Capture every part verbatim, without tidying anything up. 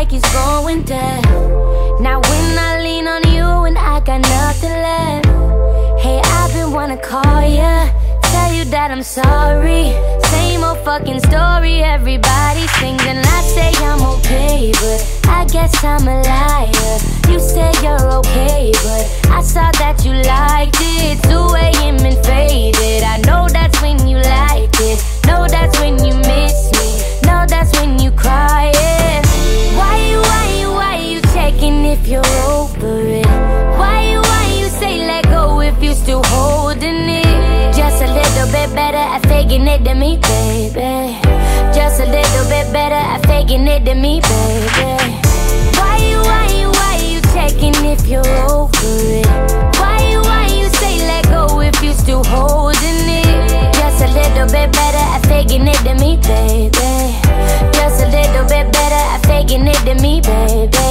like it's going down. Now when I lean on you and I got nothing left, hey, I've been wanna call ya, tell you that I'm sorry. Same old fucking story, everybody sings and I say I'm okay, but I guess I'm a liar. You said you're okay, but I saw that you liked it. two A M and faded, I know that's when you liked it. Know that's when you miss me, know that's when you cry, yeah. Why you, why you, why you checking if you're over it? Why you, why you say let go if you still holding it? Just a little bit better at faking it than me, baby. Just a little bit better at faking it than me, baby. Why you, why you, why you checking if you're over it? Why you, why you say let go if you still holding it? Just a little bit better at faking it than me, baby. Just a little bit better at faking it than me, baby.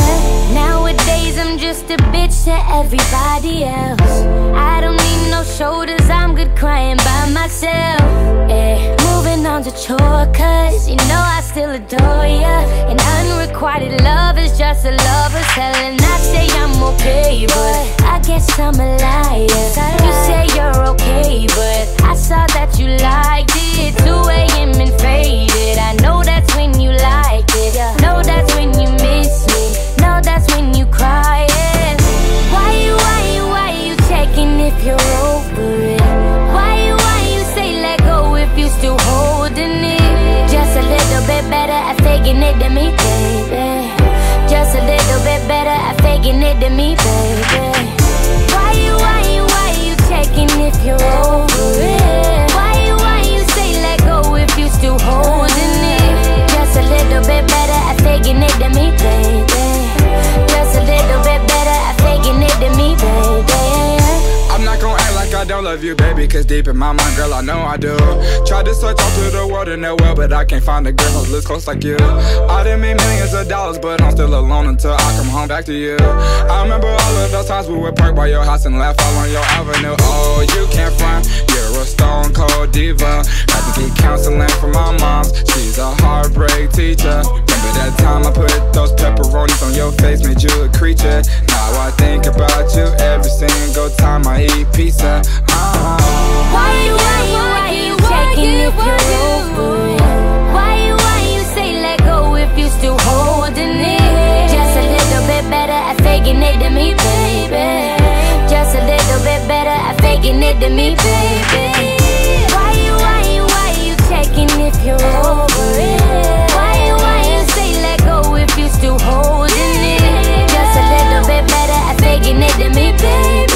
Nowadays I'm just a bitch to everybody else. I don't need no shoulders, I'm good crying by myself, yeah. Moving on to chore, cause you know I still adore ya. And unrequited love is just a lover's hell. And I say I'm okay, but I guess I'm a liar. You say you're okay, but I saw that you liked it. two A M and faded, I know that's when you liked it. Know that's when you miss me, know that's when you cry, yeah. Why you, why you, why you checking if you're over it? Why you, why you say let go if you still holding it? Just a little bit better at faking it than me, baby. Just a little bit better at faking it than me, baby. Why you, why you, why you checking if you're over it? Why you, why you say let go if you still holding it? Just a little bit better at faking it than me, baby. Just a little bit better at faking it than me, baby. I'm not gon' act like I don't love you, baby, cause deep in my mind, girl, I know I do. Tried to search all through the world in that well, but I can't find a girl who looks close like you. I done made millions of dollars, but I'm still alone until I come home back to you. I remember all of those times we would park by your house and laugh all on your avenue. Oh, you can't front, you're a stone cold diva. Had to get counseling from my mom's, she's a heartbreak teacher. Remember that time I put those pepperonis on your face, made you a creature. Now I think about you every single time I eat pizza. uh-huh. Why you, why you, why you checking if you're over it? Why you, why you say let go if you still holding it? Just a little bit better at faking it than me, baby. Just a little bit better at faking it than me, baby. Why you, why you, why you checking if you're over it? Why you, why you say let go if you still holding it? Just a little bit better at faking it than me, baby.